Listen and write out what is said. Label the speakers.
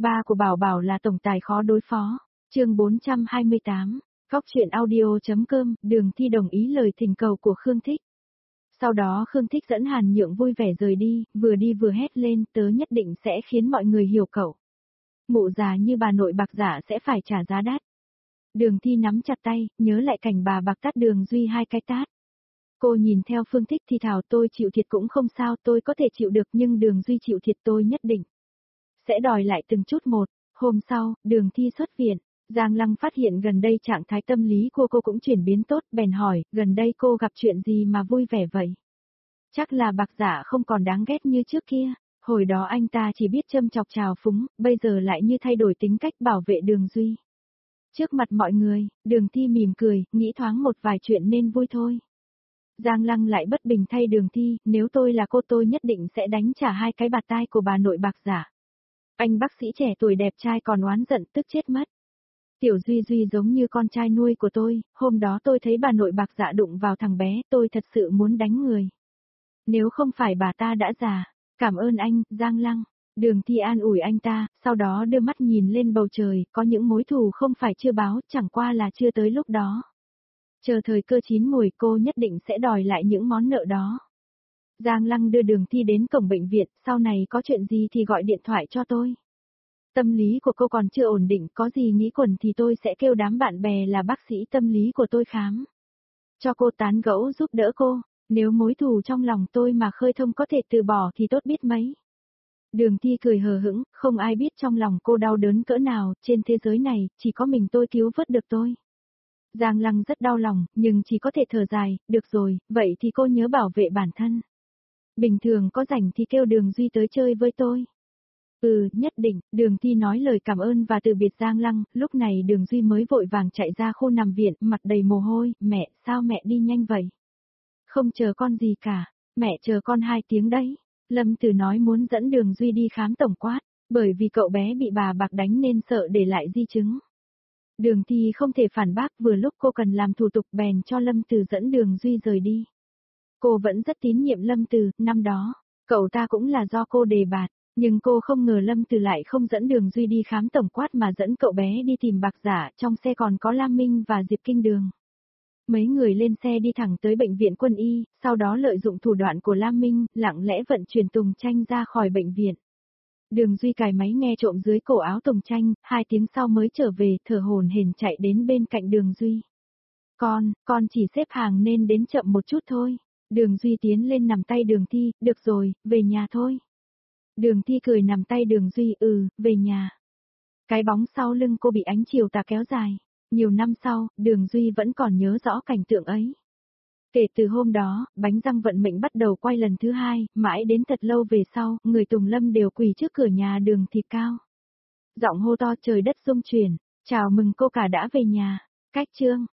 Speaker 1: Ba của Bảo Bảo là tổng tài khó đối phó. Chương 428. Góc truyện audio.com. Đường Thi đồng ý lời thỉnh cầu của Khương Thích. Sau đó Khương Thích dẫn Hàn Nhượng vui vẻ rời đi vừa hét lên, tớ nhất định sẽ khiến mọi người hiểu cậu. Mụ già như bà nội bạc giả sẽ phải trả giá đắt. Đường Thi nắm chặt tay, nhớ lại cảnh bà bạc tát Đường Duy 2 cái tát. Cô nhìn theo Phương Thích thì thào, tôi chịu thiệt cũng không sao, tôi có thể chịu được, nhưng Đường Duy chịu thiệt tôi nhất định sẽ đòi lại từng chút một. Hôm sau, Đường Thi xuất viện, Giang Lăng phát hiện gần đây trạng thái tâm lý của cô cũng chuyển biến tốt, bèn hỏi, gần đây cô gặp chuyện gì mà vui vẻ vậy? Chắc là bạc giả không còn đáng ghét như trước kia. Hồi đó anh ta chỉ biết châm chọc trào phúng, bây giờ lại như thay đổi tính cách bảo vệ Đường Duy. Trước mặt mọi người, Đường Thi mỉm cười, nghĩ thoáng một vài chuyện nên vui thôi. Giang Lăng lại bất bình thay Đường Thi, nếu tôi là cô tôi nhất định sẽ đánh trả 2 cái bạt tai của bà nội bạc giả. Anh bác sĩ trẻ tuổi đẹp trai còn oán giận tức chết mất. Tiểu Duy Duy giống như con trai nuôi của tôi, hôm đó tôi thấy bà nội bạc dạ đụng vào thằng bé, tôi thật sự muốn đánh người. Nếu không phải bà ta đã già, cảm ơn anh, Giang Lăng. Đường Thi an ủi anh ta, sau đó đưa mắt nhìn lên bầu trời, có những mối thù không phải chưa báo, chẳng qua là chưa tới lúc đó. Chờ thời cơ chín mùi cô nhất định sẽ đòi lại những món nợ đó. Giang Lăng đưa Đường Thi đến cổng bệnh viện, sau này có chuyện gì thì gọi điện thoại cho tôi. Tâm lý của cô còn chưa ổn định, có gì nghĩ quẩn thì tôi sẽ kêu đám bạn bè là bác sĩ tâm lý của tôi khám. Cho cô tán gẫu giúp đỡ cô, nếu mối thù trong lòng tôi mà khơi thông có thể từ bỏ thì tốt biết mấy. Đường Thi cười hờ hững, không ai biết trong lòng cô đau đớn cỡ nào, trên thế giới này, chỉ có mình tôi cứu vớt được tôi. Giang Lăng rất đau lòng, nhưng chỉ có thể thở dài, được rồi, vậy thì cô nhớ bảo vệ bản thân. Bình thường có rảnh thì kêu Đường Duy tới chơi với tôi. Nhất định, Đường Thi nói lời cảm ơn và từ biệt Giang Lăng, lúc này Đường Duy mới vội vàng chạy ra khu nằm viện, mặt đầy mồ hôi, mẹ, sao mẹ đi nhanh vậy? Không chờ con gì cả, mẹ chờ con 2 tiếng đấy. Lâm Từ nói muốn dẫn Đường Duy đi khám tổng quát, bởi vì cậu bé bị bà bạc đánh nên sợ để lại di chứng. Đường Thi không thể phản bác, vừa lúc cô cần làm thủ tục bèn cho Lâm Từ dẫn Đường Duy rời đi. Cô vẫn rất tín nhiệm Lâm Từ, năm đó, cậu ta cũng là do cô đề bạt. Nhưng cô không ngờ Lâm Từ lại không dẫn Đường Duy đi khám tổng quát mà dẫn cậu bé đi tìm bạc giả, trong xe còn có Lam Minh và Diệp Kinh Đường. Mấy người lên xe đi thẳng tới bệnh viện quân y, sau đó lợi dụng thủ đoạn của Lam Minh, lặng lẽ vận chuyển Tùng Tranh ra khỏi bệnh viện. Đường Duy cài máy nghe trộm dưới cổ áo Tùng Tranh, 2 tiếng sau mới trở về, thở hổn hển chạy đến bên cạnh Đường Duy. Con chỉ xếp hàng nên đến chậm một chút thôi. Đường Duy tiến lên nắm tay Đường Thi, được rồi, về nhà thôi. Đường Thi cười nắm tay Đường Duy, về nhà. Cái bóng sau lưng cô bị ánh chiều tà kéo dài. Nhiều năm sau, Đường Duy vẫn còn nhớ rõ cảnh tượng ấy. Kể từ hôm đó, bánh răng vận mệnh bắt đầu quay lần thứ 2, mãi đến thật lâu về sau, người Tùng Lâm đều quỳ trước cửa nhà Đường Thi cao. Giọng hô to trời đất rung chuyển, chào mừng cô cả đã về nhà. Cách chương.